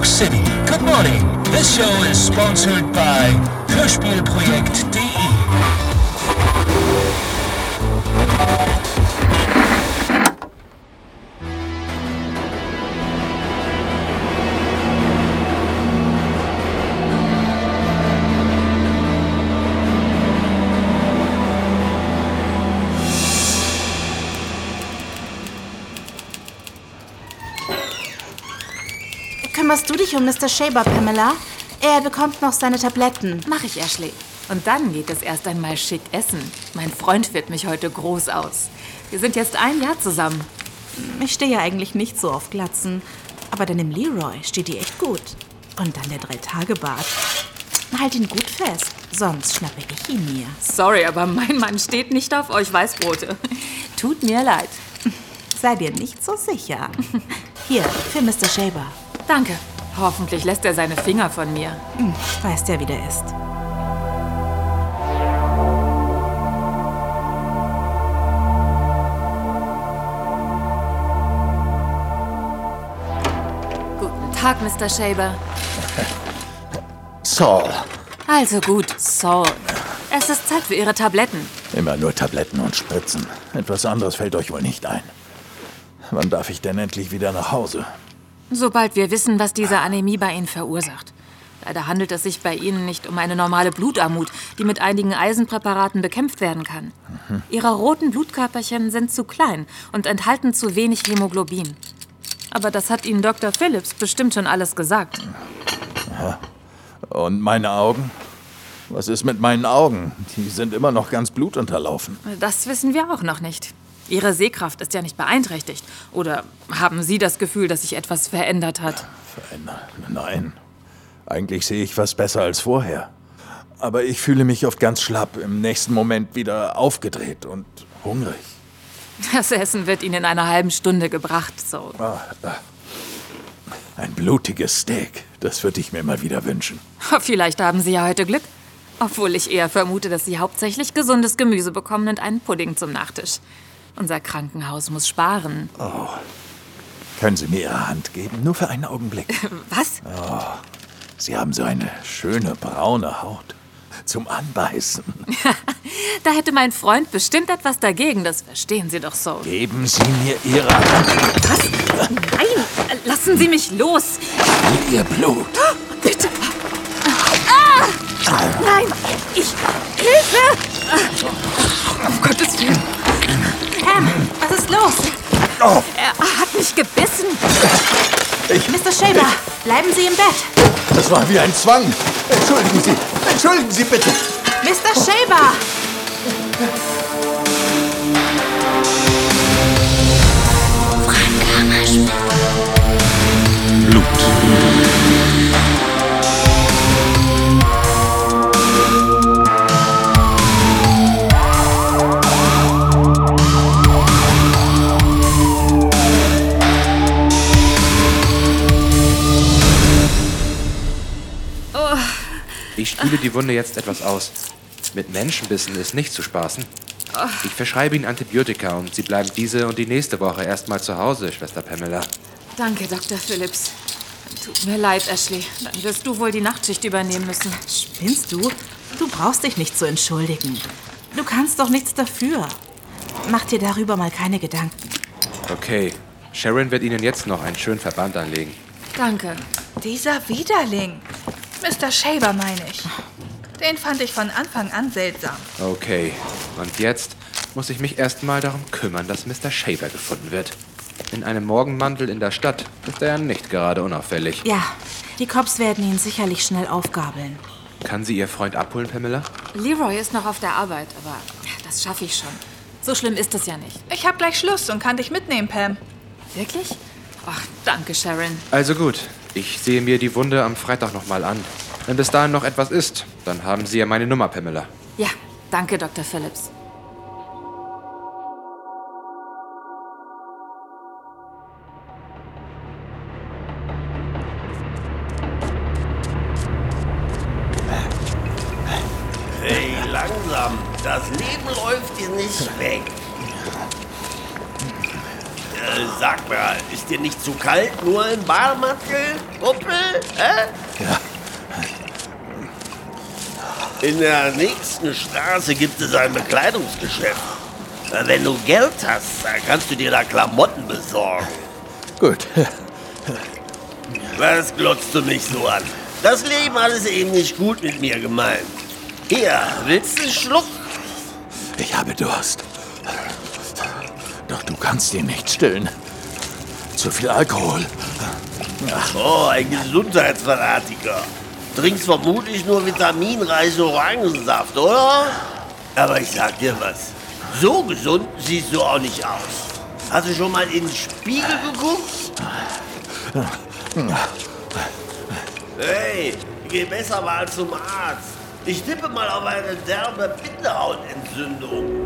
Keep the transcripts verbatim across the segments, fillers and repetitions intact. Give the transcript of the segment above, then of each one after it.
York City. Good morning. This show is sponsored by Hörspielprojekt punkt de. Kümmerst du dich um Mister Shaber, Pamela? Er bekommt noch seine Tabletten. Mach ich, Ashley. Und dann geht es erst einmal schick essen. Mein Freund führt mich heute groß aus. Wir sind jetzt ein Jahr zusammen. Ich stehe ja eigentlich nicht so auf Glatzen. Aber deinem Leroy steht die echt gut. Und dann der Drei-Tage-Bart. Halt ihn gut fest, sonst schnappe ich ihn mir. Sorry, aber mein Mann steht nicht auf euch Weißbrote. Tut mir leid. Sei dir nicht so sicher. Hier, für Mister Shaber. Danke. Hoffentlich lässt er seine Finger von mir. Hm, weißt ja, wie der ist. Guten Tag, Mister Shaber. Saul. Also gut, Saul. Es ist Zeit für Ihre Tabletten. Immer nur Tabletten und Spritzen. Etwas anderes fällt euch wohl nicht ein. Wann darf ich denn endlich wieder nach Hause? Sobald wir wissen, was diese Anämie bei Ihnen verursacht. Leider handelt es sich bei Ihnen nicht um eine normale Blutarmut, die mit einigen Eisenpräparaten bekämpft werden kann. Mhm. Ihre roten Blutkörperchen sind zu klein und enthalten zu wenig Hämoglobin. Aber das hat Ihnen Doktor Phillips bestimmt schon alles gesagt. Aha. Und meine Augen? Was ist mit meinen Augen? Die sind immer noch ganz blutunterlaufen. Das wissen wir auch noch nicht. Ihre Sehkraft ist ja nicht beeinträchtigt. Oder haben Sie das Gefühl, dass sich etwas verändert hat? Verändert? Nein. Eigentlich sehe ich was besser als vorher. Aber ich fühle mich oft ganz schlapp, im nächsten Moment wieder aufgedreht und hungrig. Das Essen wird Ihnen in einer halben Stunde gebracht, so. Ah, ein blutiges Steak, das würde ich mir mal wieder wünschen. Vielleicht haben Sie ja heute Glück. Obwohl ich eher vermute, dass Sie hauptsächlich gesundes Gemüse bekommen und einen Pudding zum Nachtisch. Unser Krankenhaus muss sparen. Oh. Können Sie mir Ihre Hand geben? Nur für einen Augenblick. Was? Oh. Sie haben so eine schöne braune Haut. Zum Anbeißen. Da hätte mein Freund bestimmt etwas dagegen. Das verstehen Sie doch so. Geben Sie mir Ihre Hand. Was? Nein! Lassen Sie mich los! Ihr Blut. Bitte! Ah! Nein! Ich... Hilfe! Um Gottes Willen! Pam, was ist los? Oh. Er hat mich gebissen. Ich, Mister Shaber, bleiben Sie im Bett. Das war wie ein Zwang. Entschuldigen Sie. Entschuldigen Sie bitte. Mister Shaber! Blut. Ich spüle die Wunde jetzt etwas aus. Mit Menschenbissen ist nicht zu spaßen. Ich verschreibe Ihnen Antibiotika und Sie bleiben diese und die nächste Woche erstmal zu Hause, Schwester Pamela. Danke, Doktor Phillips. Tut mir leid, Ashley. Dann wirst du wohl die Nachtschicht übernehmen müssen. Spinnst du? Du brauchst dich nicht zu entschuldigen. Du kannst doch nichts dafür. Mach dir darüber mal keine Gedanken. Okay, Sharon wird Ihnen jetzt noch einen schönen Verband anlegen. Danke. Dieser Widerling. Mister Shaber, meine ich. Den fand ich von Anfang an seltsam. Okay, und jetzt muss ich mich erstmal darum kümmern, dass Mister Shaber gefunden wird. In einem Morgenmantel in der Stadt ist er ja nicht gerade unauffällig. Ja, die Cops werden ihn sicherlich schnell aufgabeln. Kann sie Ihr Freund abholen, Pamela? Leroy ist noch auf der Arbeit, aber das schaffe ich schon. So schlimm ist es ja nicht. Ich hab gleich Schluss und kann dich mitnehmen, Pam. Wirklich? Ach, danke, Sharon. Also gut, ich sehe mir die Wunde am Freitag noch mal an. Wenn bis dahin noch etwas ist, dann haben Sie ja meine Nummer, Pamela. Ja, danke, Doktor Phillips. Hey, langsam. Das Leben läuft dir nicht weg. Äh, sag mal, ist dir nicht zu kalt, nur im Bademantel, Kumpel? Hä? Ja. In der nächsten Straße gibt es ein Bekleidungsgeschäft. Äh, Wenn du Geld hast, dann kannst du dir da Klamotten besorgen. Gut. Was glotzt du mich so an? Das Leben hat es eben nicht gut mit mir gemeint. Hier, willst du einen Schluck? Ich habe Durst. Doch du kannst ihn nicht stillen. Zu viel Alkohol. Oh, ein Gesundheitsfanatiker. Trinkst vermutlich nur vitaminreichen Orangensaft, oder? Aber ich sag dir was. So gesund siehst du auch nicht aus. Hast du schon mal in den Spiegel geguckt? Hey, geh besser mal zum Arzt. Ich tippe mal auf eine derbe Bindehautentzündung.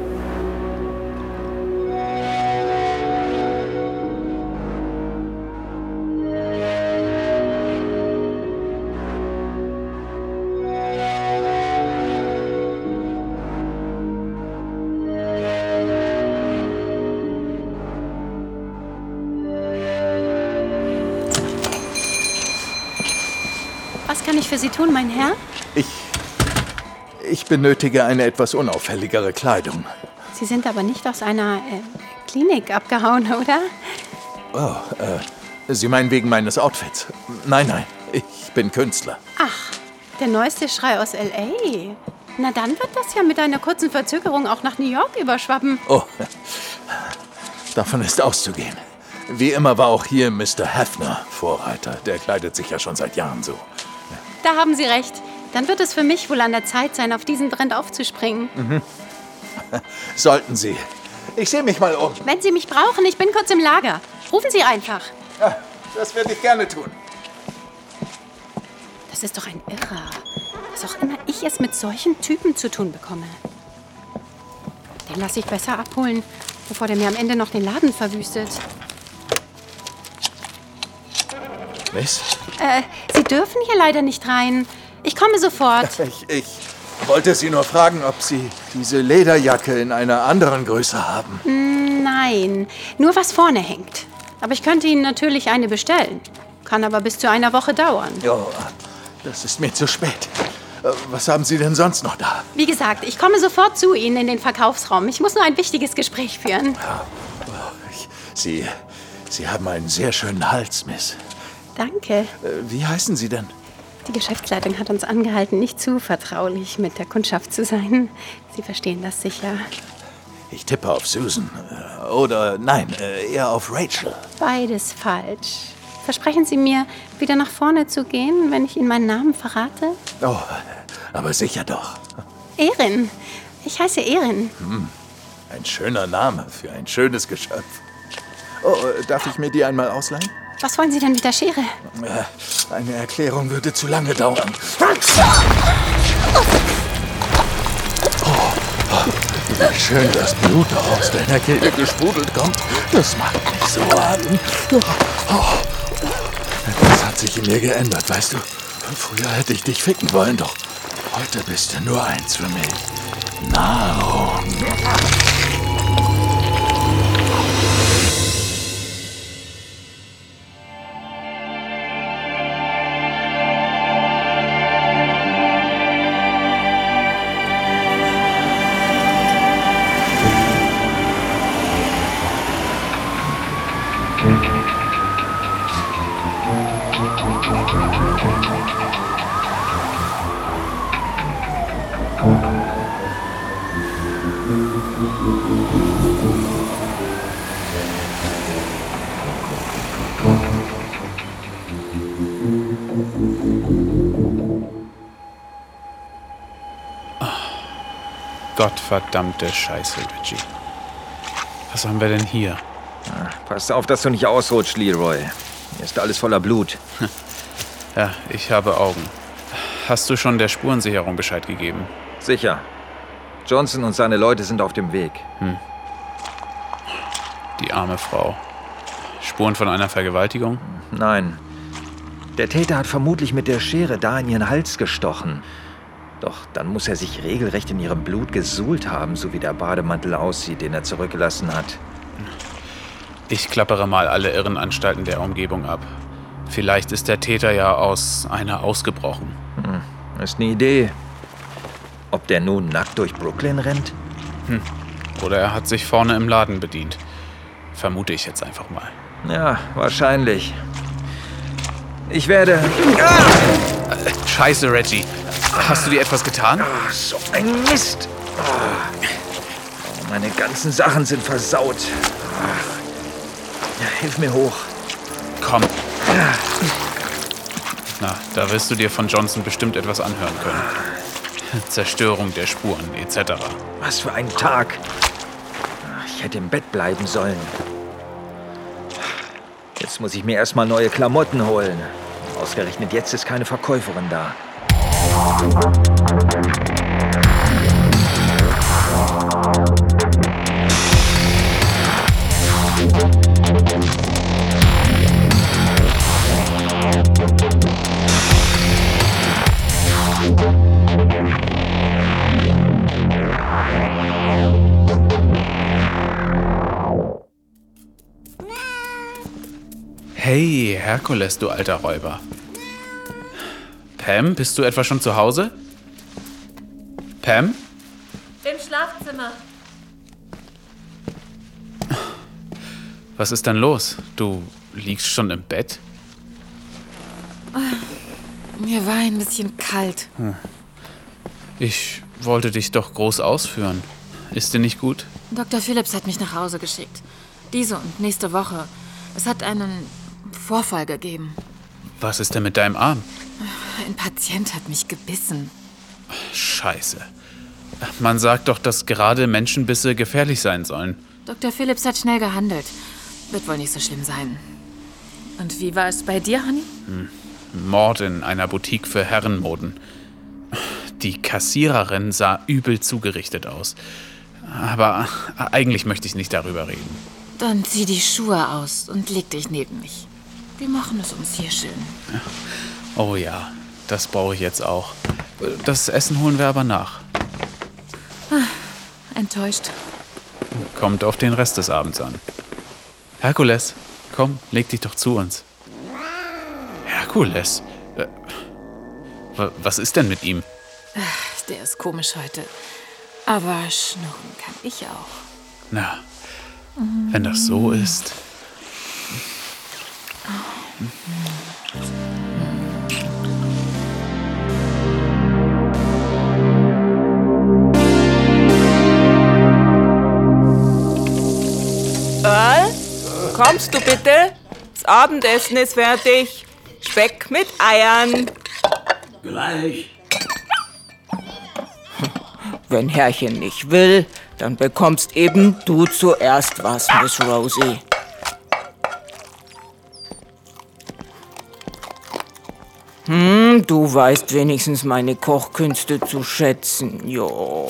Was kann ich für Sie tun, mein Herr? Ich. Ich benötige eine etwas unauffälligere Kleidung. Sie sind aber nicht aus einer äh, Klinik abgehauen, oder? Oh, äh. Sie meinen wegen meines Outfits? Nein, nein. Ich bin Künstler. Ach, der neueste Schrei aus L A. Na, dann wird das ja mit einer kurzen Verzögerung auch nach New York überschwappen. Oh. Davon ist auszugehen. Wie immer war auch hier Mister Hefner Vorreiter. Der kleidet sich ja schon seit Jahren so. Da haben Sie recht. Dann wird es für mich wohl an der Zeit sein, auf diesen Trend aufzuspringen. Mhm. Sollten Sie. Ich sehe mich mal um. Wenn Sie mich brauchen, ich bin kurz im Lager. Rufen Sie einfach. Ja, das werde ich gerne tun. Das ist doch ein Irrer. Was auch immer ich es mit solchen Typen zu tun bekomme. Den lasse ich besser abholen, bevor der mir am Ende noch den Laden verwüstet. Miss? Äh, Sie dürfen hier leider nicht rein. Ich komme sofort. Ich, ich wollte Sie nur fragen, ob Sie diese Lederjacke in einer anderen Größe haben. Nein, nur was vorne hängt. Aber ich könnte Ihnen natürlich eine bestellen. Kann aber bis zu einer Woche dauern. Oh, das ist mir zu spät. Was haben Sie denn sonst noch da? Wie gesagt, ich komme sofort zu Ihnen in den Verkaufsraum. Ich muss nur ein wichtiges Gespräch führen. Ich, Sie, Sie haben einen sehr schönen Hals, Miss. Danke. Wie heißen Sie denn? Die Geschäftsleitung hat uns angehalten, nicht zu vertraulich mit der Kundschaft zu sein. Sie verstehen das sicher. Ich tippe auf Susan. Oder nein, eher auf Rachel. Beides falsch. Versprechen Sie mir, wieder nach vorne zu gehen, wenn ich Ihnen meinen Namen verrate? Oh, aber sicher doch. Erin. Ich heiße Erin. Hm, ein schöner Name für ein schönes Geschöpf. Oh, darf ich mir die einmal ausleihen? Was wollen Sie denn mit der Schere? Eine Erklärung würde zu lange dauern. Oh, wie schön das Blut aus deiner Kehle gesprudelt kommt. Das macht mich so an. Oh, das hat sich in mir geändert, weißt du. Früher hätte ich dich ficken wollen, doch heute bist du nur eins für mich. Nahrung. Gottverdammte Scheiße, Reggie. Was haben wir denn hier? Pass auf, dass du nicht ausrutscht, Leroy. Hier ist alles voller Blut. Ja, ich habe Augen. Hast du schon der Spurensicherung Bescheid gegeben? Sicher. Johnson und seine Leute sind auf dem Weg. Hm. Die arme Frau. Spuren von einer Vergewaltigung? Nein. Der Täter hat vermutlich mit der Schere da in ihren Hals gestochen. Doch dann muss er sich regelrecht in ihrem Blut gesuhlt haben, so wie der Bademantel aussieht, den er zurückgelassen hat. Ich klappere mal alle Irrenanstalten der Umgebung ab. Vielleicht ist der Täter ja aus einer ausgebrochen. Hm, ist eine Idee. Ob der nun nackt durch Brooklyn rennt? Hm. Oder er hat sich vorne im Laden bedient. Vermute ich jetzt einfach mal. Ja, wahrscheinlich. Ich werde... Ah! Scheiße, Reggie. Hast du dir etwas getan? Oh, so ein Mist. Oh, meine ganzen Sachen sind versaut. Ja, hilf mir hoch. Komm. Na, da wirst du dir von Johnson bestimmt etwas anhören können. Zerstörung der Spuren et cetera. Was für ein Tag. Ich hätte im Bett bleiben sollen. Jetzt muss ich mir erstmal neue Klamotten holen. Ausgerechnet jetzt ist keine Verkäuferin da. Hey, Herkules, du alter Räuber. Pam, bist du etwa schon zu Hause? Pam? Im Schlafzimmer. Was ist denn los? Du liegst schon im Bett? Mir war ein bisschen kalt. Hm. Ich wollte dich doch groß ausführen. Ist dir nicht gut? Doktor Phillips hat mich nach Hause geschickt. Diese und nächste Woche. Es hat einen Vorfall gegeben. Was ist denn mit deinem Arm? Ein Patient hat mich gebissen. Scheiße. Man sagt doch, dass gerade Menschenbisse gefährlich sein sollen. Doktor Phillips hat schnell gehandelt. Wird wohl nicht so schlimm sein. Und wie war es bei dir, Honey? Hm. Mord in einer Boutique für Herrenmoden. Die Kassiererin sah übel zugerichtet aus. Aber eigentlich möchte ich nicht darüber reden. Dann zieh die Schuhe aus und leg dich neben mich. Wir machen es uns hier schön. Oh ja, das brauche ich jetzt auch. Das Essen holen wir aber nach. Ah, enttäuscht. Kommt auf den Rest des Abends an. Herkules, komm, leg dich doch zu uns. Herkules? Äh, was ist denn mit ihm? Der ist komisch heute. Aber schnurren kann ich auch. Na, wenn das so ist. Earl, kommst du bitte? Das Abendessen ist fertig. Speck mit Eiern. Gleich. Wenn Herrchen nicht will, dann bekommst eben du zuerst was, Miss Rosie. Hm, du weißt wenigstens meine Kochkünste zu schätzen, jo.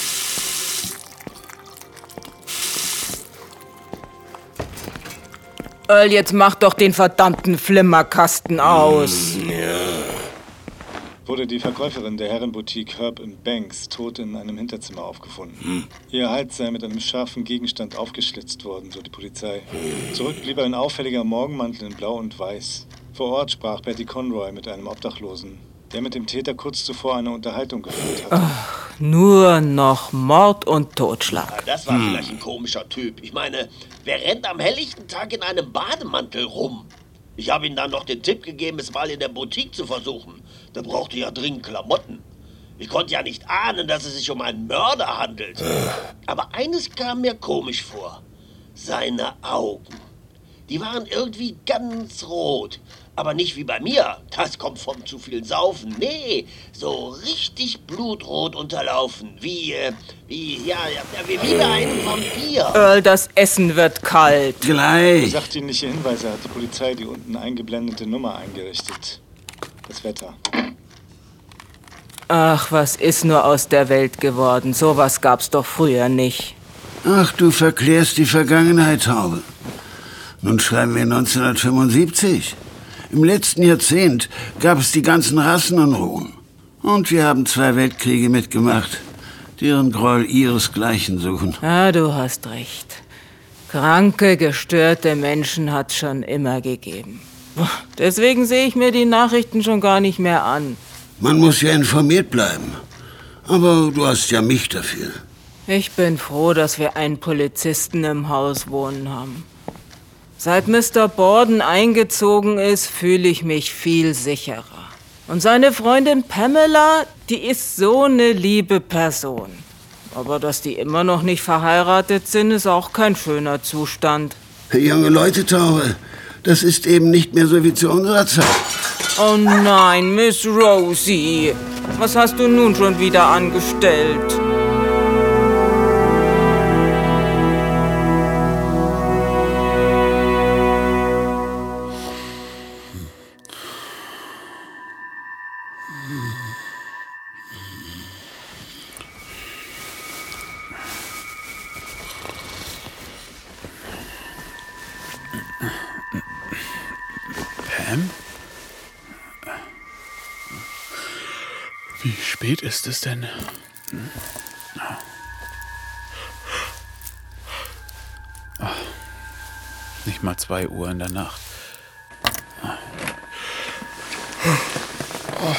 Earl, jetzt mach doch den verdammten Flimmerkasten aus. Ja. Wurde die Verkäuferin der Herrenboutique Herb and Banks tot in einem Hinterzimmer aufgefunden. Hm. Ihr Hals sei mit einem scharfen Gegenstand aufgeschlitzt worden, so die Polizei. Zurück blieb ein auffälliger Morgenmantel in Blau und Weiß. Vor Ort sprach Betty Conroy mit einem Obdachlosen, der mit dem Täter kurz zuvor eine Unterhaltung geführt hatte. Ach, nur noch Mord und Totschlag. Ja, das war hm. vielleicht ein komischer Typ. Ich meine, wer rennt am helllichten Tag in einem Bademantel rum? Ich habe ihm dann noch den Tipp gegeben, es mal in der Boutique zu versuchen. Der brauchte ja dringend Klamotten. Ich konnte ja nicht ahnen, dass es sich um einen Mörder handelt. Aber eines kam mir komisch vor. Seine Augen. Die waren irgendwie ganz rot. Aber nicht wie bei mir. Das kommt vom zu viel Saufen. Nee, so richtig blutrot unterlaufen. Wie, äh, wie, ja, ja, wie, wie bei einem Vampir. Earl, das Essen wird kalt. Gleich. Sachdienliche Hinweise hat die Polizei die unten eingeblendete Nummer eingerichtet. Das Wetter. Ach, was ist nur aus der Welt geworden? Sowas gab's doch früher nicht. Ach, du verklärst die Vergangenheit, Taube. Nun schreiben wir neunzehnhundertfünfundsiebzig. Im letzten Jahrzehnt gab es die ganzen Rassenunruhen. Und wir haben zwei Weltkriege mitgemacht, deren Gräuel ihresgleichen suchen. Ah, du hast recht. Kranke, gestörte Menschen hat es schon immer gegeben. Deswegen sehe ich mir die Nachrichten schon gar nicht mehr an. Man muss ja informiert bleiben. Aber du hast ja mich dafür. Ich bin froh, dass wir einen Polizisten im Haus wohnen haben. Seit Mister Borden eingezogen ist, fühle ich mich viel sicherer. Und seine Freundin Pamela, die ist so eine liebe Person. Aber dass die immer noch nicht verheiratet sind, ist auch kein schöner Zustand. Junge Leute, Taube, das ist eben nicht mehr so wie zu unserer Zeit. Oh nein, Miss Rosie. Was hast du nun schon wieder angestellt? Pam? Wie spät ist es denn? Hm? Oh, nicht mal zwei Uhr in der Nacht. Oh.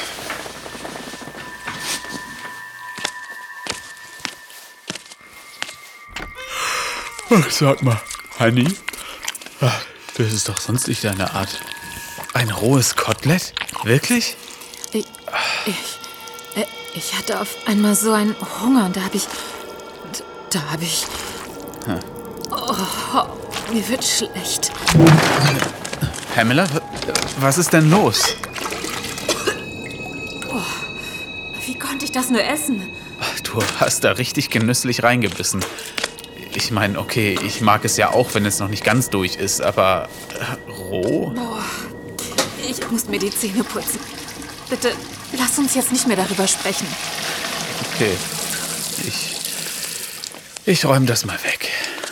Ach, sag mal, Honey, das ist doch sonst nicht deine Art. Ein rohes Kotelett? Wirklich? Ich, ich, äh, ich hatte auf einmal so einen Hunger und da habe ich, da habe ich, Hm. oh, mir wird schlecht. Pamela, was ist denn los? Oh, wie konnte ich das nur essen? Du hast da richtig genüsslich reingebissen. Ich meine, okay, ich mag es ja auch, wenn es noch nicht ganz durch ist, aber äh, roh? Boah, ich muss mir die Zähne putzen. Bitte, lass uns jetzt nicht mehr darüber sprechen. Okay, ich, ich räume das mal weg.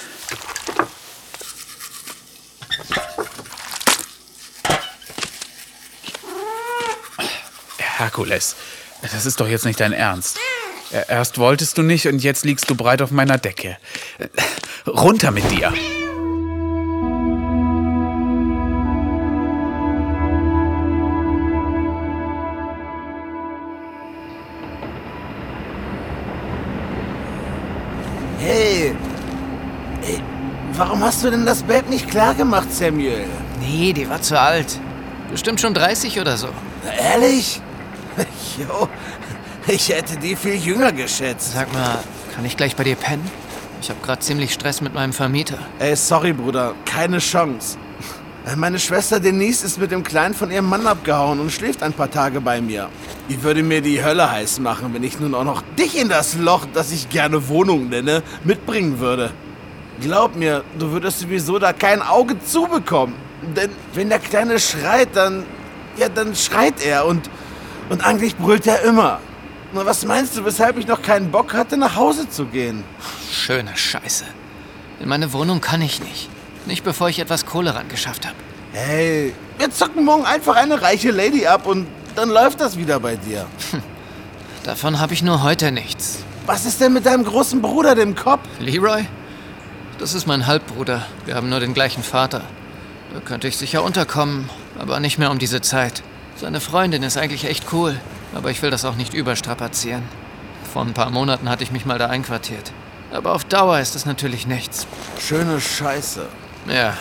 Herkules, das ist doch jetzt nicht dein Ernst. Erst wolltest du nicht und jetzt liegst du breit auf meiner Decke. Runter mit dir! Hey, hey, warum hast du denn das Babe nicht klar gemacht, Samuel? Nee, die war zu alt. Bestimmt schon dreißig oder so. Ehrlich? Jo, ich hätte die viel jünger geschätzt. Sag mal, kann ich gleich bei dir pennen? Ich habe gerade ziemlich Stress mit meinem Vermieter. Ey, sorry, Bruder, keine Chance. Meine Schwester Denise ist mit dem Kleinen von ihrem Mann abgehauen und schläft ein paar Tage bei mir. Die würde mir die Hölle heiß machen, wenn ich nun auch noch dich in das Loch, das ich gerne Wohnung nenne, mitbringen würde. Glaub mir, du würdest sowieso da kein Auge zubekommen. Denn wenn der Kleine schreit, dann... ja, dann schreit er und... und eigentlich brüllt er immer. Na, was meinst du, weshalb ich noch keinen Bock hatte, nach Hause zu gehen? Schöne Scheiße. In meine Wohnung kann ich nicht. Nicht bevor ich etwas Kohle ran geschafft habe. Hey, wir zocken morgen einfach eine reiche Lady ab und dann läuft das wieder bei dir. Hm. Davon habe ich nur heute nichts. Was ist denn mit deinem großen Bruder, dem Cop? Leroy? Das ist mein Halbbruder. Wir haben nur den gleichen Vater. Da könnte ich sicher unterkommen, aber nicht mehr um diese Zeit. Seine Freundin ist eigentlich echt cool, aber ich will das auch nicht überstrapazieren. Vor ein paar Monaten hatte ich mich mal da einquartiert. Aber auf Dauer ist das natürlich nichts. Schöne Scheiße. Ja.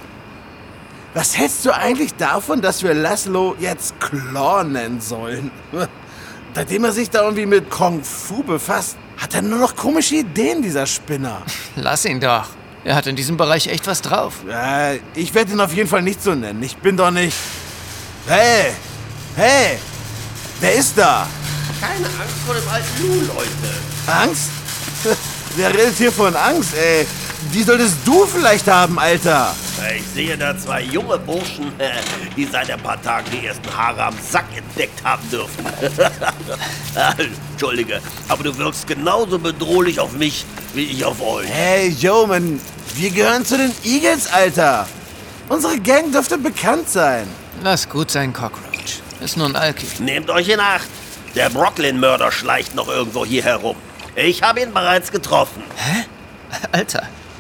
Was hältst du eigentlich davon, dass wir Laszlo jetzt Claw nennen sollen? Seitdem er sich da irgendwie mit Kung Fu befasst, hat er nur noch komische Ideen, dieser Spinner. Lass ihn doch. Er hat in diesem Bereich echt was drauf. Äh, ich werde ihn auf jeden Fall nicht so nennen. Ich bin doch nicht... Hey! Hey! Wer ist da? Keine Angst vor dem alten Lou, Leute. Angst? Wer redet hier von Angst, ey? Die solltest du vielleicht haben, Alter. Ich sehe da zwei junge Burschen, die seit ein paar Tagen die ersten Haare am Sack entdeckt haben dürfen. Entschuldige, aber du wirkst genauso bedrohlich auf mich, wie ich auf euch. Hey, yo, man, wir gehören zu den Eagles, Alter. Unsere Gang dürfte bekannt sein. Lass gut sein, Cockroach. Ist nur ein Alki. Nehmt euch in Acht. Der Brooklyn-Mörder schleicht noch irgendwo hier herum. Ich habe ihn bereits getroffen. Hä? Alter,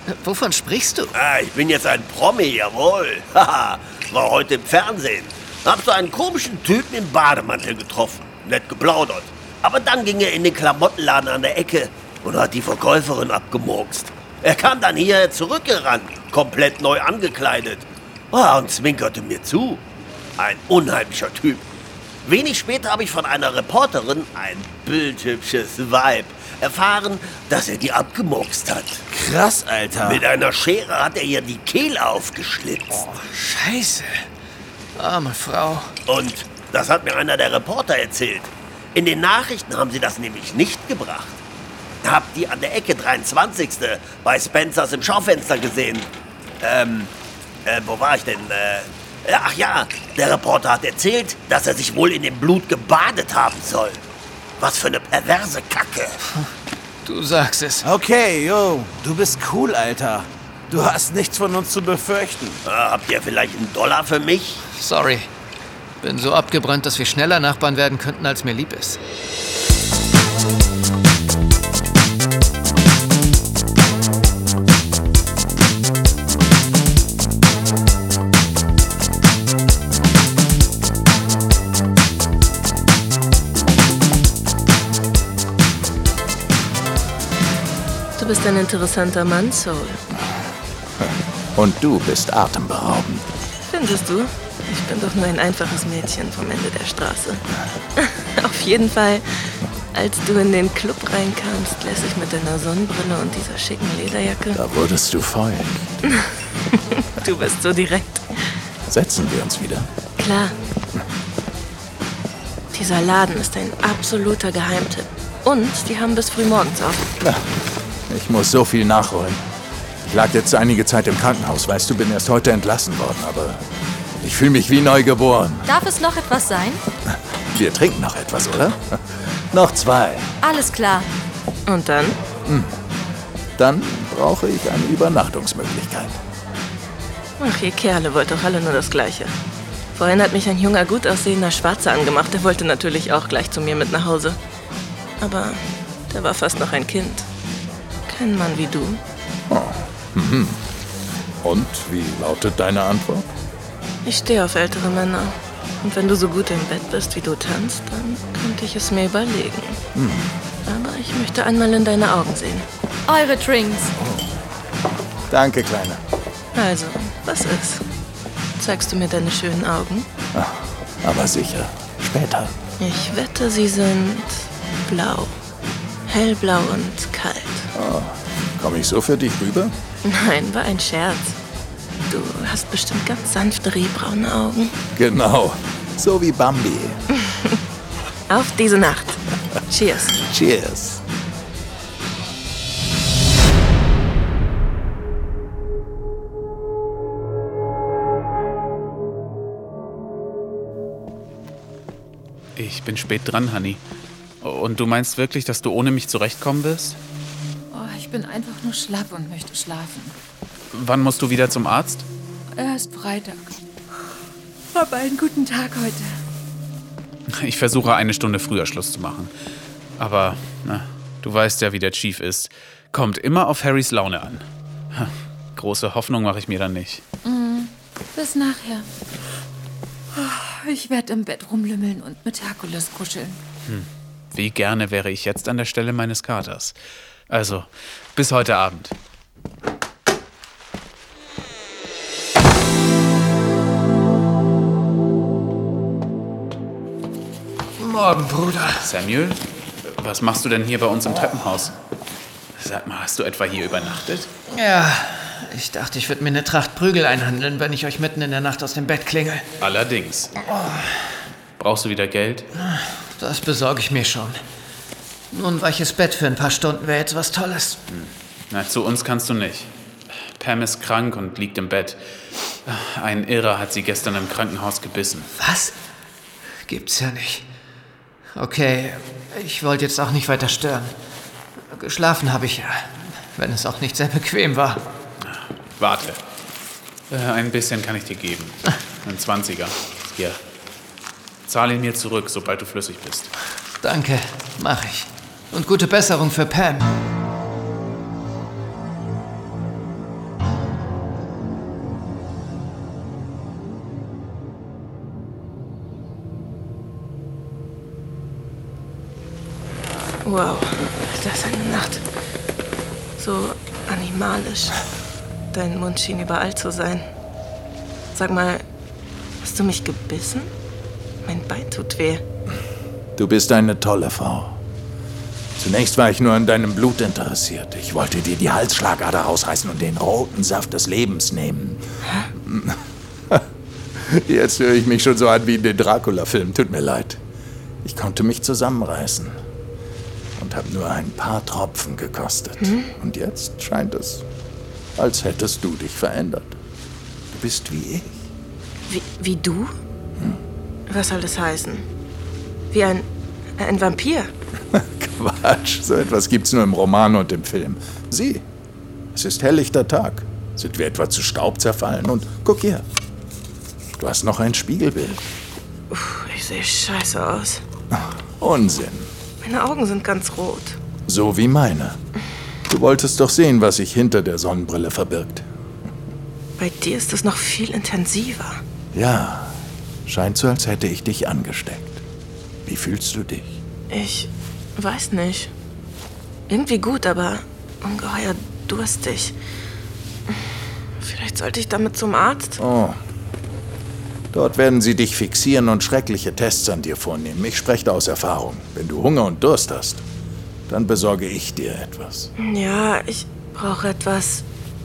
Wovon sprichst du? Ah, ich bin jetzt ein Promi, jawohl. Haha, war heute im Fernsehen. Hab so einen komischen Typen im Bademantel getroffen. Nett geplaudert. Aber dann ging er in den Klamottenladen an der Ecke und hat die Verkäuferin abgemurkst. Er kam dann hierher zurückgerannt, komplett neu angekleidet. Ah, und zwinkerte mir zu. Ein unheimlicher Typ. Wenig später habe ich von einer Reporterin, ein bildhübsches Weib, erfahren, dass er die abgemurkst hat. Krass, Alter. Mit einer Schere hat er ihr die Kehle aufgeschlitzt. Oh, Scheiße. Arme Frau. Und das hat mir einer der Reporter erzählt. In den Nachrichten haben sie das nämlich nicht gebracht. Hab die an der Ecke dreiundzwanzigste bei Spencers im Schaufenster gesehen. Ähm, äh, wo war ich denn? Äh, ach ja, der Reporter hat erzählt, dass er sich wohl in dem Blut gebadet haben soll. Was für eine perverse Kacke. Du sagst es. Okay, yo, du bist cool, Alter. Du hast nichts von uns zu befürchten. Ah, habt ihr vielleicht einen Dollar für mich? Sorry. Bin so abgebrannt, dass wir schneller Nachbarn werden könnten, als mir lieb ist. Du bist ein interessanter Mann, Soul. Und du bist atemberaubend. Findest du? Ich bin doch nur ein einfaches Mädchen vom Ende der Straße. Auf jeden Fall, als du in den Club reinkamst, lässig mit deiner Sonnenbrille und dieser schicken Lederjacke. Da wurdest du feig. Du bist so direkt. Setzen wir uns wieder? Klar. Dieser Laden ist ein absoluter Geheimtipp. Und die haben bis früh morgens auf. Na, ich muss so viel nachholen. Ich lag jetzt einige Zeit im Krankenhaus. Weißt du, bin erst heute entlassen worden, aber ich fühle mich wie neu geboren. Darf es noch etwas sein? Wir trinken noch etwas, oder? Noch zwei. Alles klar. Und dann? Hm. Dann brauche ich eine Übernachtungsmöglichkeit. Ach, ihr Kerle wollt doch alle nur das Gleiche. Vorhin hat mich ein junger, gut aussehender Schwarzer angemacht. Der wollte natürlich auch gleich zu mir mit nach Hause. Aber der war fast noch ein Kind. Kein Mann wie du. Oh. Mhm. Und wie lautet deine Antwort? Ich stehe auf ältere Männer. Und wenn du so gut im Bett bist, wie du tanzt, dann könnte ich es mir überlegen. Hm. Aber ich möchte einmal in deine Augen sehen. Eure Drinks. Oh. Danke, Kleine. Also, was ist? Zeigst du mir deine schönen Augen? Ach, aber sicher. Später. Ich wette, sie sind blau. Hellblau und kalt. Oh. Komme ich so für dich rüber? Nein, war ein Scherz. Du hast bestimmt ganz sanfte rehbraune Augen. Genau. So wie Bambi. Auf diese Nacht. Cheers. Cheers. Ich bin spät dran, Honey. Und du meinst wirklich, dass du ohne mich zurechtkommen wirst? Oh, ich bin einfach nur schlapp und möchte schlafen. Wann musst du wieder zum Arzt? Erst Freitag. Aber einen guten Tag heute. Ich versuche, eine Stunde früher Schluss zu machen. Aber, na, du weißt ja, wie der Chief ist. Kommt immer auf Harrys Laune an. Große Hoffnung mache ich mir dann nicht. Mhm. Bis nachher. Ich werde im Bett rumlümmeln und mit Herkules kuscheln. Hm. Wie gerne wäre ich jetzt an der Stelle meines Katers. Also, bis heute Abend. Morgen, Bruder. Samuel, was machst du denn hier bei uns im Treppenhaus? Sag mal, hast du etwa hier übernachtet? Ja, ich dachte, ich würde mir eine Tracht Prügel einhandeln, wenn ich euch mitten in der Nacht aus dem Bett klingel. Allerdings. Oh. Brauchst du wieder Geld? Das besorge ich mir schon. Nur ein weiches Bett für ein paar Stunden wäre jetzt was Tolles. Hm. Na, zu uns kannst du nicht. Pam ist krank und liegt im Bett. Ein Irrer hat sie gestern im Krankenhaus gebissen. Was? Gibt's ja nicht. Okay, ich wollte jetzt auch nicht weiter stören. Geschlafen habe ich ja, wenn es auch nicht sehr bequem war. Warte. Äh, ein bisschen kann ich dir geben. Ein Zwanziger. Hier. Zahl ihn mir zurück, sobald du flüssig bist. Danke, mach ich. Und gute Besserung für Pam. Wow, das ist eine Nacht. So animalisch. Dein Mund schien überall zu sein. Sag mal, hast du mich gebissen? Mein Bein tut weh. Du bist eine tolle Frau. Zunächst war ich nur an deinem Blut interessiert. Ich wollte dir die Halsschlagader rausreißen und den roten Saft des Lebens nehmen. Hä? Jetzt höre ich mich schon so an wie in den Dracula-Filmen. Tut mir leid. Ich konnte mich zusammenreißen. Und habe nur ein paar Tropfen gekostet. Hm? Und jetzt scheint es, als hättest du dich verändert. Du bist wie ich. Wie, wie du? Hm? Was soll das heißen? Wie ein, ein Vampir? Quatsch, so etwas gibt's nur im Roman und im Film. Sieh, es ist helllichter Tag. Sind wir etwa zu Staub zerfallen? Und guck hier, du hast noch ein Spiegelbild. Uff, ich sehe scheiße aus. Ach, Unsinn. Meine Augen sind ganz rot. So wie meine. Du wolltest doch sehen, was sich hinter der Sonnenbrille verbirgt. Bei dir ist es noch viel intensiver. Ja, scheint so, als hätte ich dich angesteckt. Wie fühlst du dich? Ich weiß nicht. Irgendwie gut, aber ungeheuer durstig. Vielleicht sollte ich damit zum Arzt? Oh. Dort werden sie dich fixieren und schreckliche Tests an dir vornehmen. Ich spreche da aus Erfahrung. Wenn du Hunger und Durst hast, dann besorge ich dir etwas. Ja, ich brauche etwas.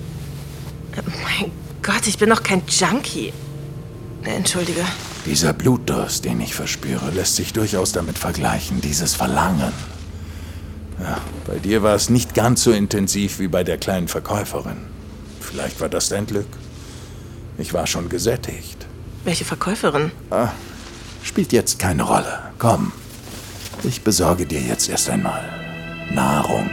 Mein Gott, ich bin doch kein Junkie. Entschuldige. Dieser Blutdurst, den ich verspüre, lässt sich durchaus damit vergleichen, dieses Verlangen. Ja, bei dir war es nicht ganz so intensiv wie bei der kleinen Verkäuferin. Vielleicht war das dein Glück. Ich war schon gesättigt. Welche Verkäuferin? Ah, spielt jetzt keine Rolle. Komm, ich besorge dir jetzt erst einmal Nahrung.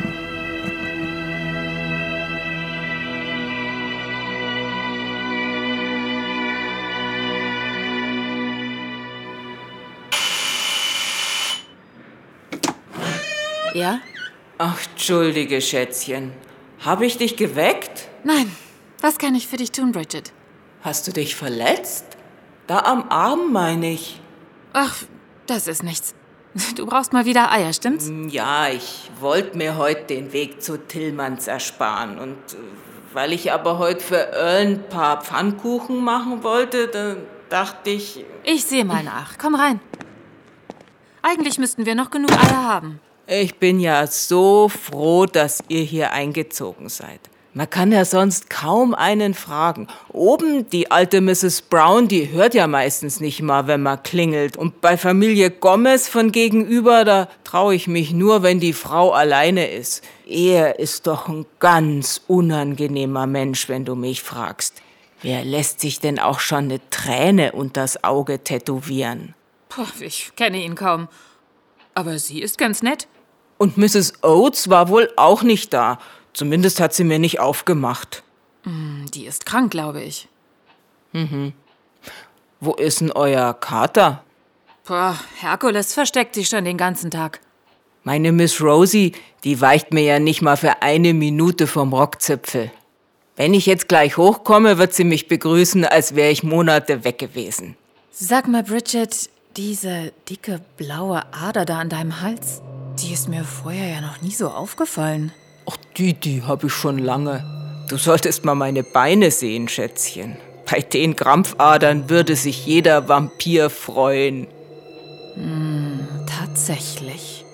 Ja? Ach, entschuldige, Schätzchen. Habe ich dich geweckt? Nein. Was kann ich für dich tun, Bridget? Hast du dich verletzt? Da am Arm, meine ich. Ach, das ist nichts. Du brauchst mal wieder Eier, stimmt's? Ja, ich wollte mir heute den Weg zu Tillmanns ersparen. Und weil ich aber heute für Earl ein paar Pfannkuchen machen wollte, dann dachte ich... Ich sehe mal nach. Komm rein. Eigentlich müssten wir noch genug Eier haben. Ich bin ja so froh, dass ihr hier eingezogen seid. Man kann ja sonst kaum einen fragen. Oben, die alte Misses Brown, die hört ja meistens nicht mal, wenn man klingelt. Und bei Familie Gomez von gegenüber, da traue ich mich nur, wenn die Frau alleine ist. Er ist doch ein ganz unangenehmer Mensch, wenn du mich fragst. Wer lässt sich denn auch schon eine Träne unters Auge tätowieren? Puh, ich kenne ihn kaum. Aber sie ist ganz nett. Und Misses Oates war wohl auch nicht da. Zumindest hat sie mir nicht aufgemacht. Die ist krank, glaube ich. Mhm. Wo ist denn euer Kater? Boah, Herkules versteckt sich schon den ganzen Tag. Meine Miss Rosie, die weicht mir ja nicht mal für eine Minute vom Rockzipfel. Wenn ich jetzt gleich hochkomme, wird sie mich begrüßen, als wäre ich Monate weg gewesen. Sag mal, Bridget, diese dicke blaue Ader da an deinem Hals, die ist mir vorher ja noch nie so aufgefallen. Ach, die, die hab ich schon lange. Du solltest mal meine Beine sehen, Schätzchen. Bei den Krampfadern würde sich jeder Vampir freuen. Hm, tatsächlich.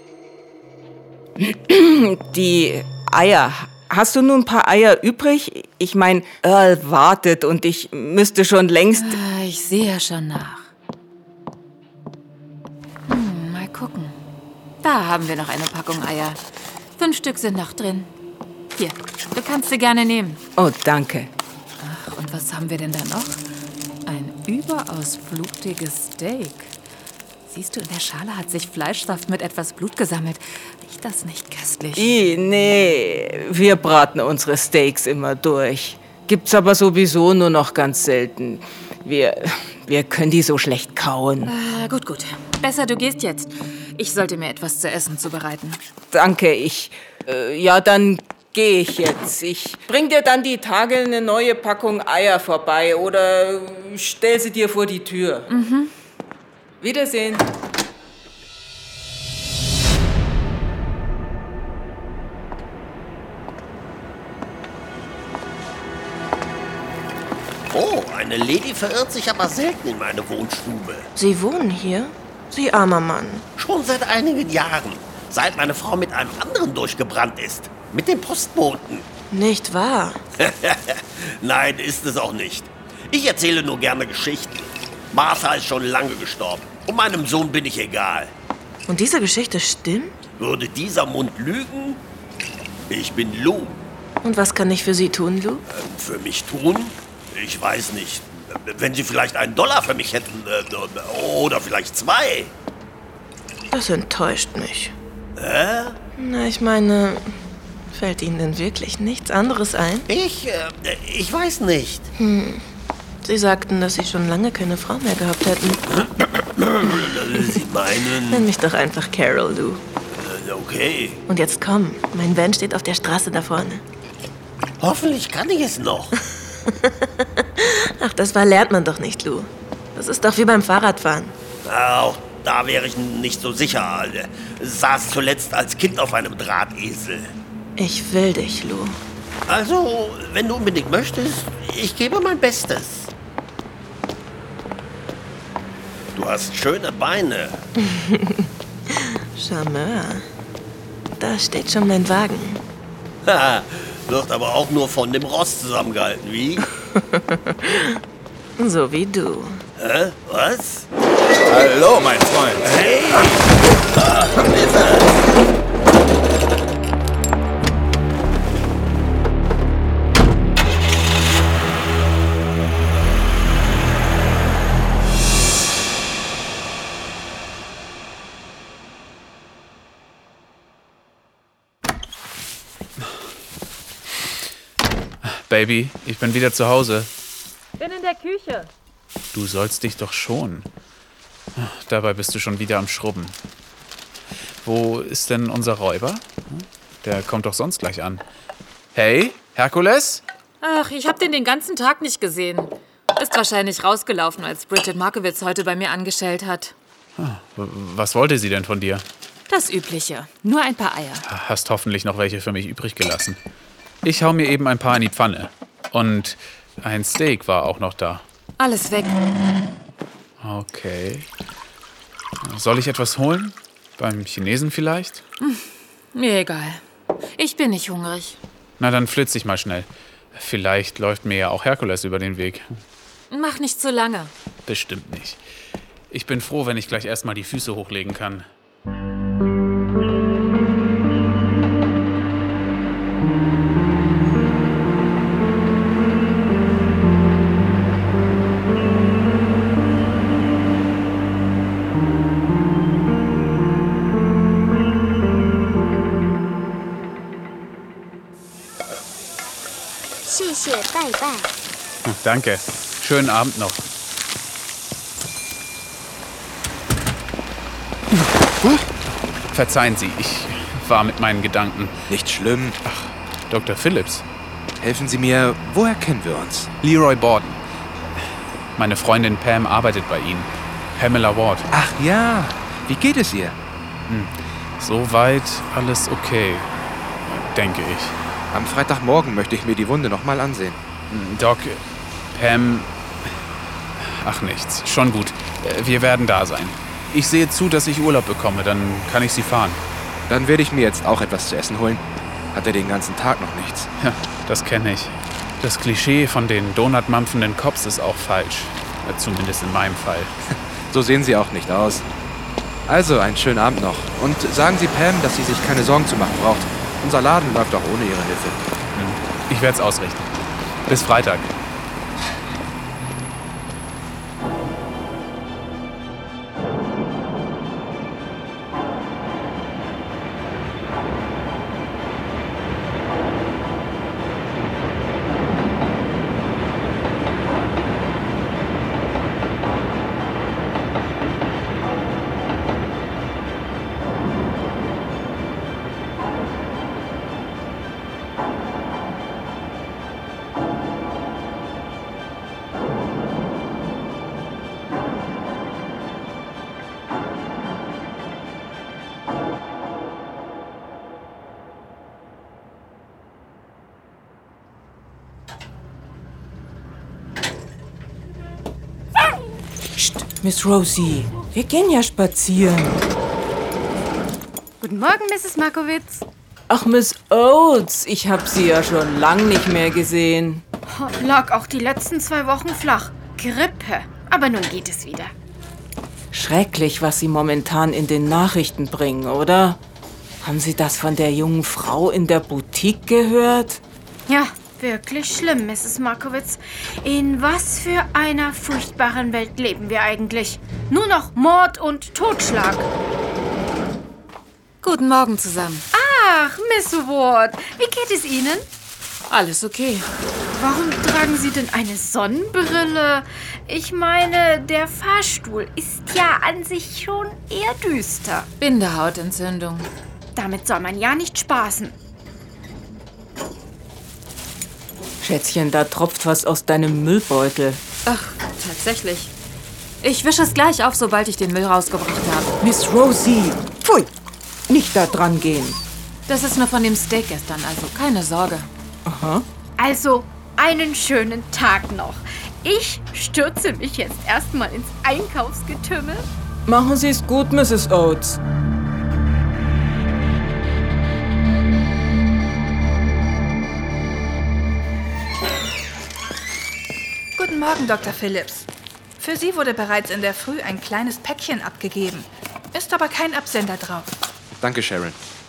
Die Eier. Hast du nun ein paar Eier übrig? Ich mein, Earl wartet und ich müsste schon längst... Ich sehe ja schon nach. Hm, mal gucken. Da haben wir noch eine Packung Eier. Fünf Stück sind noch drin. Hier, du kannst sie gerne nehmen. Oh, danke. Ach, und was haben wir denn da noch? Ein überaus blutiges Steak. Siehst du, in der Schale hat sich Fleischsaft mit etwas Blut gesammelt. Riecht das nicht köstlich? I, nee, wir braten unsere Steaks immer durch. Gibt's aber sowieso nur noch ganz selten. Wir, wir können die so schlecht kauen. Äh, gut, gut. Besser, du gehst jetzt. Ich sollte mir etwas zu essen zubereiten. Danke, ich... Äh, ja, dann gehe ich jetzt. Ich bring dir dann die Tage eine neue Packung Eier vorbei oder stell sie dir vor die Tür. Mhm. Wiedersehen. Eine Lady verirrt sich aber selten in meine Wohnstube. Sie wohnen hier? Sie armer Mann. Schon seit einigen Jahren. Seit meine Frau mit einem anderen durchgebrannt ist. Mit dem Postboten. Nicht wahr? Nein, ist es auch nicht. Ich erzähle nur gerne Geschichten. Martha ist schon lange gestorben. Und meinem Sohn bin ich egal. Und diese Geschichte stimmt? Würde dieser Mund lügen? Ich bin Lou. Und was kann ich für Sie tun, Lou? Ähm, für mich tun? Ich weiß nicht. Wenn Sie vielleicht einen Dollar für mich hätten. Äh, oder vielleicht zwei. Das enttäuscht mich. Hä? Na, ich meine, fällt Ihnen denn wirklich nichts anderes ein? Ich, äh, ich weiß nicht. Hm. Sie sagten, dass Sie schon lange keine Frau mehr gehabt hätten. Sie meinen... Nenn mich doch einfach Carol, Lou. Äh, okay. Und jetzt komm, mein Van steht auf der Straße da vorne. Hoffentlich kann ich es noch. Ach, das verlernt man doch nicht, Lou. Das ist doch wie beim Fahrradfahren. Auch da wäre ich nicht so sicher. Saß zuletzt als Kind auf einem Drahtesel. Ich will dich, Lou. Also, wenn du unbedingt möchtest, ich gebe mein Bestes. Du hast schöne Beine. Charmeur. Da steht schon mein Wagen. Ha, wird aber auch nur von dem Rost zusammengehalten, wie? So wie du. Hä? Was? Hallo, mein Freund. Hey! Ah, bitte! Baby, ich bin wieder zu Hause. Bin in der Küche. Du sollst dich doch schon. Dabei bist du schon wieder am Schrubben. Wo ist denn unser Räuber? Der kommt doch sonst gleich an. Hey, Herkules? Ach, ich hab den den ganzen Tag nicht gesehen. Ist wahrscheinlich rausgelaufen, als Bridget Markowitz heute bei mir angestellt hat. Was wollte sie denn von dir? Das Übliche. Nur ein paar Eier. Hast hoffentlich noch welche für mich übrig gelassen. Ich hau mir eben ein paar in die Pfanne. Und ein Steak war auch noch da. Alles weg. Okay. Soll ich etwas holen? Beim Chinesen vielleicht? Hm, mir egal. Ich bin nicht hungrig. Na, dann flitz ich mal schnell. Vielleicht läuft mir ja auch Herkules über den Weg. Mach nicht zu lange. Bestimmt nicht. Ich bin froh, wenn ich gleich erstmal die Füße hochlegen kann. Danke. Schönen Abend noch. Verzeihen Sie, ich war mit meinen Gedanken. Nicht schlimm. Ach, Doktor Phillips. Helfen Sie mir, woher kennen wir uns? Leroy Borden. Meine Freundin Pam arbeitet bei Ihnen. Pamela Ward. Ach ja, wie geht es ihr? Hm. Soweit alles okay, denke ich. Am Freitagmorgen möchte ich mir die Wunde noch mal ansehen. Doc, Pam... Ach, nichts. Schon gut. Wir werden da sein. Ich sehe zu, dass ich Urlaub bekomme. Dann kann ich Sie fahren. Dann werde ich mir jetzt auch etwas zu essen holen. Hat er den ganzen Tag noch nichts. Ja, das kenne ich. Das Klischee von den donutmampfenden Cops ist auch falsch. Zumindest in meinem Fall. So sehen Sie auch nicht aus. Also, einen schönen Abend noch. Und sagen Sie Pam, dass sie sich keine Sorgen zu machen braucht. Unser Laden läuft auch ohne ihre Hilfe. Ich werde es ausrichten. Bis Freitag. Miss Rosie, wir gehen ja spazieren. Guten Morgen, Misses Markowitz. Ach, Miss Oates, ich habe Sie ja schon lang nicht mehr gesehen. Lag auch die letzten zwei Wochen flach. Grippe. Aber nun geht es wieder. Schrecklich, was Sie momentan in den Nachrichten bringen, oder? Haben Sie das von der jungen Frau in der Boutique gehört? Ja, wirklich schlimm, Misses Markowitz. In was für einer furchtbaren Welt leben wir eigentlich? Nur noch Mord und Totschlag. Guten Morgen zusammen. Ach, Miss Ward, wie geht es Ihnen? Alles okay. Warum tragen Sie denn eine Sonnenbrille? Ich meine, der Fahrstuhl ist ja an sich schon eher düster. Bindehautentzündung. Damit soll man ja nicht spaßen. Schätzchen, da tropft was aus deinem Müllbeutel. Ach, tatsächlich. Ich wische es gleich auf, sobald ich den Müll rausgebracht habe. Miss Rosie, pfui, nicht da dran gehen. Das ist nur von dem Steak gestern, also keine Sorge. Aha. Also, einen schönen Tag noch. Ich stürze mich jetzt erstmal ins Einkaufsgetümmel. Machen Sie es gut, Misses Oates. Guten Morgen, Doktor Phillips. Für Sie wurde bereits in der Früh ein kleines Päckchen abgegeben. Ist aber kein Absender drauf. Danke, Sharon.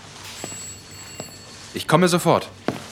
Ich komme sofort.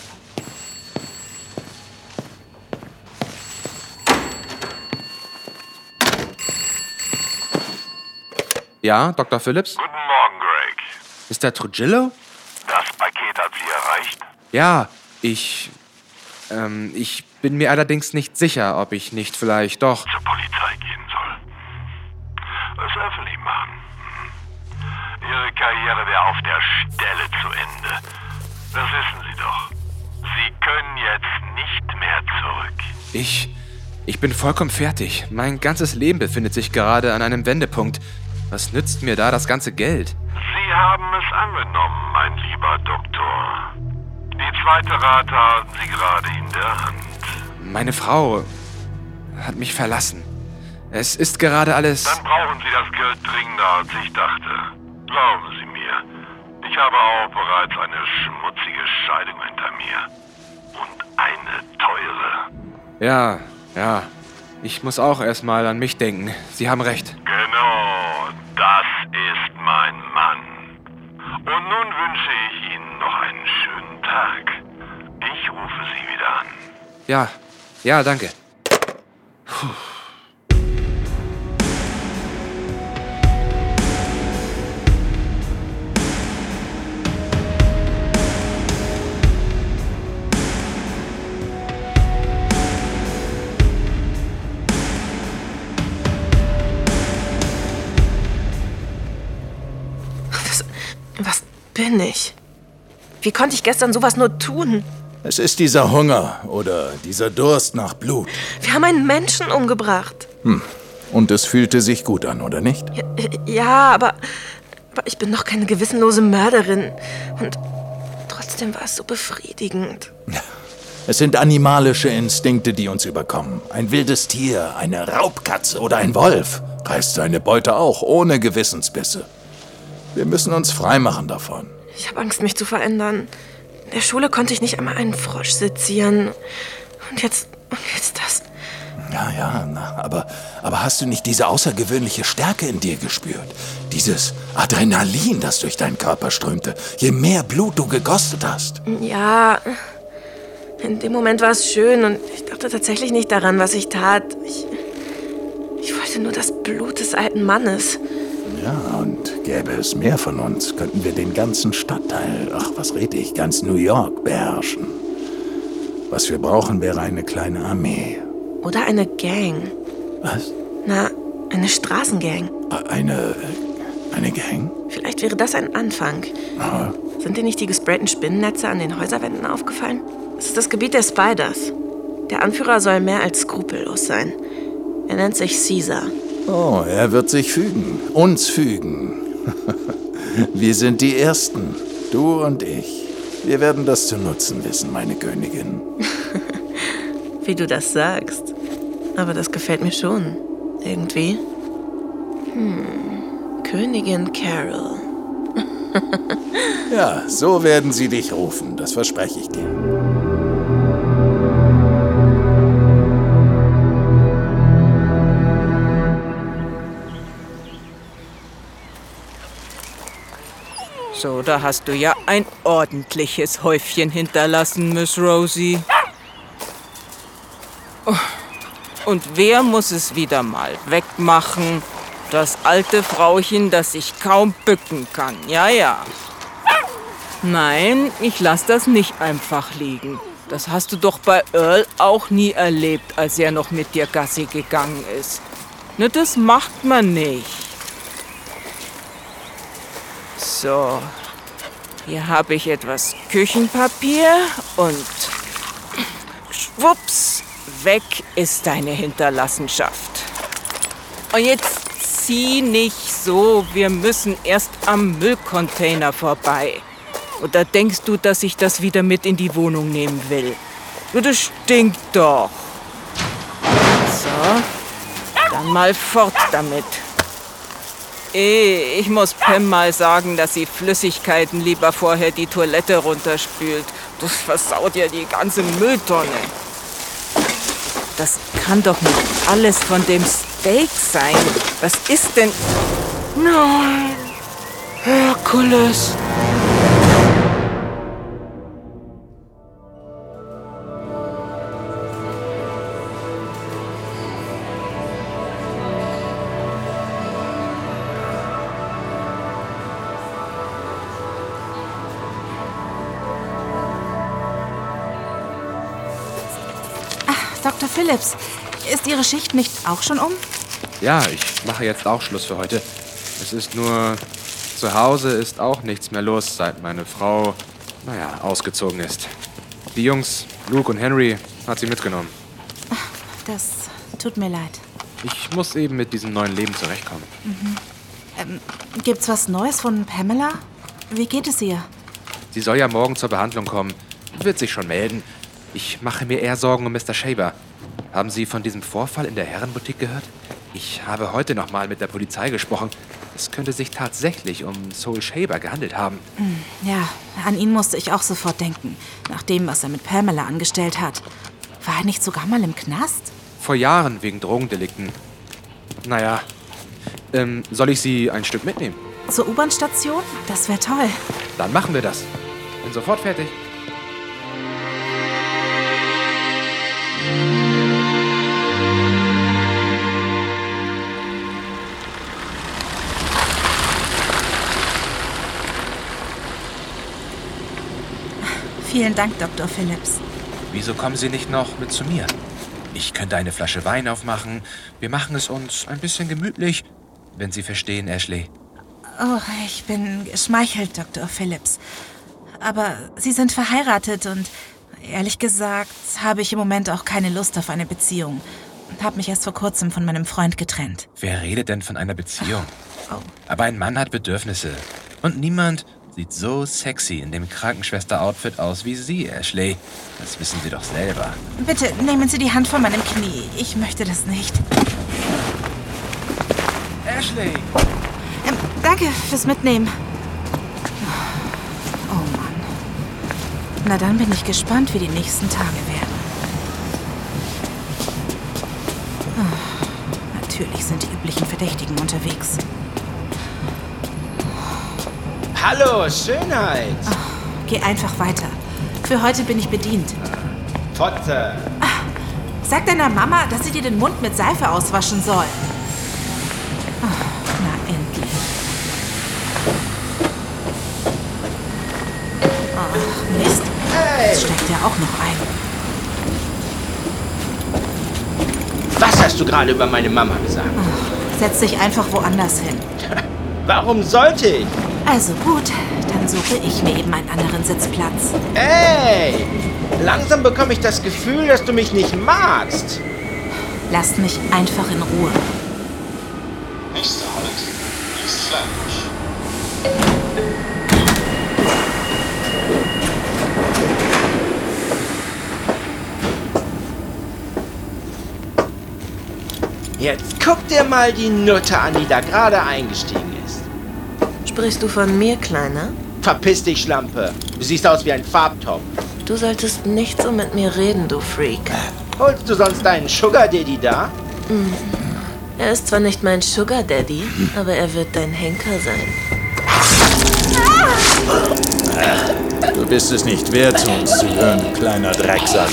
Ja, Doktor Phillips? Guten Morgen, Greg. Mister Trujillo? Das Paket hat Sie erreicht? Ja, ich... Ähm, ich bin mir allerdings nicht sicher, ob ich nicht vielleicht doch... Zur Polizei gehen soll. Was öffentlich machen. Ihre Karriere wäre auf der Stelle zu Ende. Das wissen Sie doch. Sie können jetzt nicht mehr zurück. Ich... Ich bin vollkommen fertig. Mein ganzes Leben befindet sich gerade an einem Wendepunkt. Was nützt mir da das ganze Geld? Sie haben es angenommen, mein lieber Doktor. Die zweite Rate haben Sie gerade in der Hand. Meine Frau hat mich verlassen. Es ist gerade alles... Dann brauchen Sie das Geld dringender, als ich dachte. Glauben Sie mir, ich habe auch bereits eine schmutzige Scheidung hinter mir. Und eine teure. Ja, ja. Ich muss auch erstmal an mich denken. Sie haben recht. Genau, das ist mein Mann. Und nun wünsche ich Ihnen noch einen schönen Tag. Ich rufe Sie wieder an. Ja, ja, danke. Puh. Was bin ich? Wie konnte ich gestern sowas nur tun? Es ist dieser Hunger oder dieser Durst nach Blut. Wir haben einen Menschen umgebracht. Hm. Und es fühlte sich gut an, oder nicht? Ja, ja aber, aber ich bin noch keine gewissenlose Mörderin. Und trotzdem war es so befriedigend. Es sind animalische Instinkte, die uns überkommen. Ein wildes Tier, eine Raubkatze oder ein Wolf reißt seine Beute auch ohne Gewissensbisse. Wir müssen uns freimachen davon. Ich habe Angst, mich zu verändern. In der Schule konnte ich nicht einmal einen Frosch sezieren. Und jetzt, und jetzt das. Ja, ja, na, aber, aber hast du nicht diese außergewöhnliche Stärke in dir gespürt? Dieses Adrenalin, das durch deinen Körper strömte, je mehr Blut du gekostet hast. Ja, in dem Moment war es schön und ich dachte tatsächlich nicht daran, was ich tat. Ich, ich wollte nur das Blut des alten Mannes. Ja, und gäbe es mehr von uns, könnten wir den ganzen Stadtteil, ach, was rede ich, ganz New York beherrschen. Was wir brauchen, wäre eine kleine Armee. Oder eine Gang. Was? Na, eine Straßengang. Eine, eine Gang? Vielleicht wäre das ein Anfang. Aha. Sind dir nicht die gesprayten Spinnennetze an den Häuserwänden aufgefallen? Es ist das Gebiet der Spiders. Der Anführer soll mehr als skrupellos sein. Er nennt sich Caesar. Oh, er wird sich fügen. Uns fügen. Wir sind die Ersten. Du und ich. Wir werden das zu nutzen wissen, meine Königin. Wie du das sagst. Aber das gefällt mir schon. Irgendwie. Hm, Königin Carol. Ja, so werden sie dich rufen, das verspreche ich dir. So, da hast du ja ein ordentliches Häufchen hinterlassen, Miss Rosie. Oh, und wer muss es wieder mal wegmachen? Das alte Frauchen, das sich kaum bücken kann. Ja, ja. Nein, ich lass das nicht einfach liegen. Das hast du doch bei Earl auch nie erlebt, als er noch mit dir Gassi gegangen ist. Ne, das macht man nicht. So, hier habe ich etwas Küchenpapier und schwupps, weg ist deine Hinterlassenschaft. Und jetzt zieh nicht so, wir müssen erst am Müllcontainer vorbei. Oder denkst du, dass ich das wieder mit in die Wohnung nehmen will? Das stinkt doch. So, dann mal fort damit. Ich muss Pam mal sagen, dass sie Flüssigkeiten lieber vorher die Toilette runterspült. Das versaut ja die ganze Mülltonne. Das kann doch nicht alles von dem Steak sein. Was ist denn... Nein, Herkules. Doktor Phillips, ist Ihre Schicht nicht auch schon um? Ja, ich mache jetzt auch Schluss für heute. Es ist nur, zu Hause ist auch nichts mehr los, seit meine Frau, naja, ausgezogen ist. Die Jungs, Luke und Henry, hat sie mitgenommen. Das tut mir leid. Ich muss eben mit diesem neuen Leben zurechtkommen. Mhm. Ähm, gibt's was Neues von Pamela? Wie geht es ihr? Sie soll ja morgen zur Behandlung kommen. Wird sich schon melden. Ich mache mir eher Sorgen um Mister Shaver. Haben Sie von diesem Vorfall in der Herrenboutique gehört? Ich habe heute noch mal mit der Polizei gesprochen. Es könnte sich tatsächlich um Soul Shaver gehandelt haben. Ja, an ihn musste ich auch sofort denken. Nach dem, was er mit Pamela angestellt hat. War er nicht sogar mal im Knast? Vor Jahren wegen Drogendelikten. Naja, ähm, soll ich Sie ein Stück mitnehmen? Zur U-Bahn-Station? Das wäre toll. Dann machen wir das. Bin sofort fertig. Vielen Dank, Doktor Phillips. Wieso kommen Sie nicht noch mit zu mir? Ich könnte eine Flasche Wein aufmachen. Wir machen es uns ein bisschen gemütlich, wenn Sie verstehen, Ashley. Oh, ich bin geschmeichelt, Doktor Phillips. Aber Sie sind verheiratet und ehrlich gesagt habe ich im Moment auch keine Lust auf eine Beziehung. Und habe mich erst vor kurzem von meinem Freund getrennt. Wer redet denn von einer Beziehung? Oh. Aber ein Mann hat Bedürfnisse. Und niemand sieht so sexy in dem Krankenschwester-Outfit aus wie Sie, Ashley. Das wissen Sie doch selber. Bitte nehmen Sie die Hand von meinem Knie. Ich möchte das nicht. Ashley! Ähm, danke fürs Mitnehmen. Oh Mann. Na dann bin ich gespannt, wie die nächsten Tage werden. Oh, natürlich sind die üblichen Verdächtigen unterwegs. Hallo, Schönheit. Oh, geh einfach weiter. Für heute bin ich bedient. Potte. Ach, sag deiner Mama, dass sie dir den Mund mit Seife auswaschen soll. Oh, na endlich. Ach, Mist. Hey. Jetzt steigt er auch noch ein. Was hast du gerade über meine Mama gesagt? Oh, setz dich einfach woanders hin. Warum sollte ich? Also gut, dann suche ich mir eben einen anderen Sitzplatz. Ey! Langsam bekomme ich das Gefühl, dass du mich nicht magst. Lasst mich einfach in Ruhe. Nächster Halt, East Flatbush. Jetzt guck dir mal die Nutte an, die da gerade eingestiegen ist. Sprichst du von mir, Kleiner? Verpiss dich, Schlampe. Du siehst aus wie ein Farbtopf. Du solltest nicht so mit mir reden, du Freak. Holst du sonst deinen Sugar Daddy da? Hm. Er ist zwar nicht mein Sugar Daddy, aber er wird dein Henker sein. Du bist es nicht wert, zu uns zu hören, du kleiner Drecksack.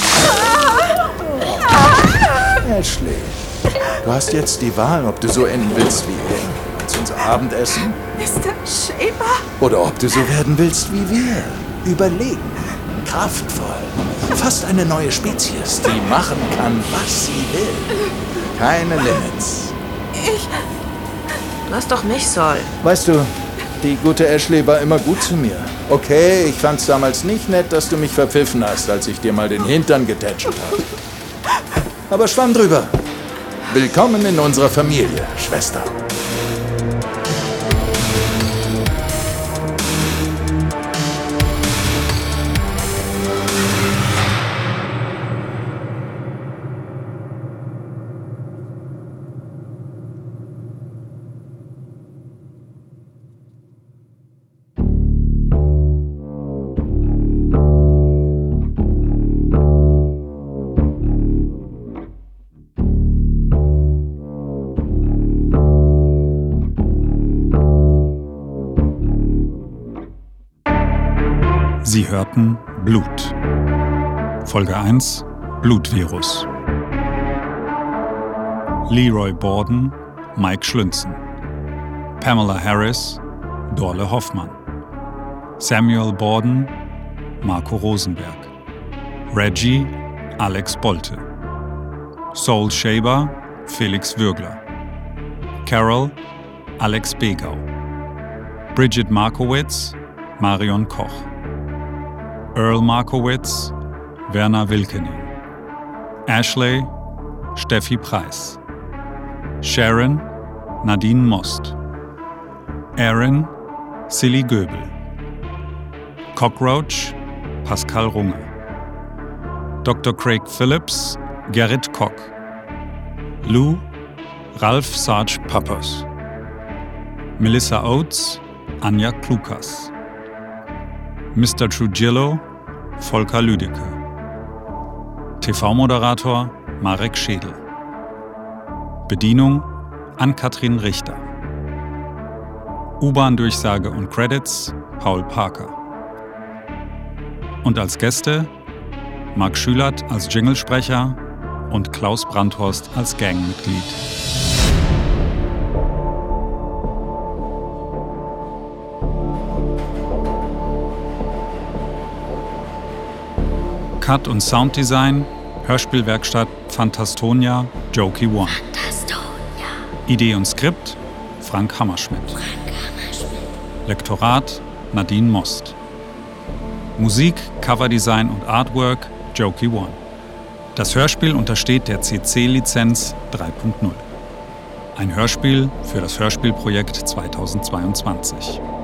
Ashley, du hast jetzt die Wahl, ob du so enden willst wie er, als unser Abendessen. Mister Shaber? Oder ob du so werden willst wie wir. Überlegen, kraftvoll, fast eine neue Spezies, die machen kann, was sie will. Keine Limits. Ich... Du hast doch mich, Saul. Weißt du, die gute Ashley war immer gut zu mir. Okay, ich fand's damals nicht nett, dass du mich verpfiffen hast, als ich dir mal den Hintern getätschelt habe. Aber schwamm drüber. Willkommen in unserer Familie, Schwester. Sie hörten Blut. Folge eins: Blutvirus. Leroy Borden, Mike Schlünzen. Pamela Harris, Dorle Hoffmann. Samuel Borden, Marco Rosenberg. Reggie, Alex Bolte. Saul Shaber, Felix Würgler. Carol, Alex Begau. Bridget Markowitz, Marion Koch. Earl Markowitz, Werner Wilkening. Ashley, Steffi Preis. Sharon, Nadine Most. Aaron, Silly Göbel. Cockroach, Pascal Runge. Doktor Craig Phillips, Gerrit Koch. Lou, Ralf Sarge Pappers. Melissa Oates, Anja Klukas. Mister Trujillo, Volker Lüdecke. T V-Moderator Marek Schädel. Bedienung Ann-Kathrin Richter. U-Bahn-Durchsage und Credits Paul Parker. Und als Gäste Marc Schülert als Jinglesprecher und Klaus Brandhorst als Gangmitglied. Cut und Sounddesign, Hörspielwerkstatt Phantastonia, Jokey One. Phantastonia. Idee und Skript, Frank Hammerschmidt. Frank Hammerschmidt. Lektorat, Nadine Most. Musik, Coverdesign und Artwork, Jokey One. Das Hörspiel untersteht der C C-Lizenz drei Punkt null. Ein Hörspiel für das Hörspielprojekt zweitausendzweiundzwanzig.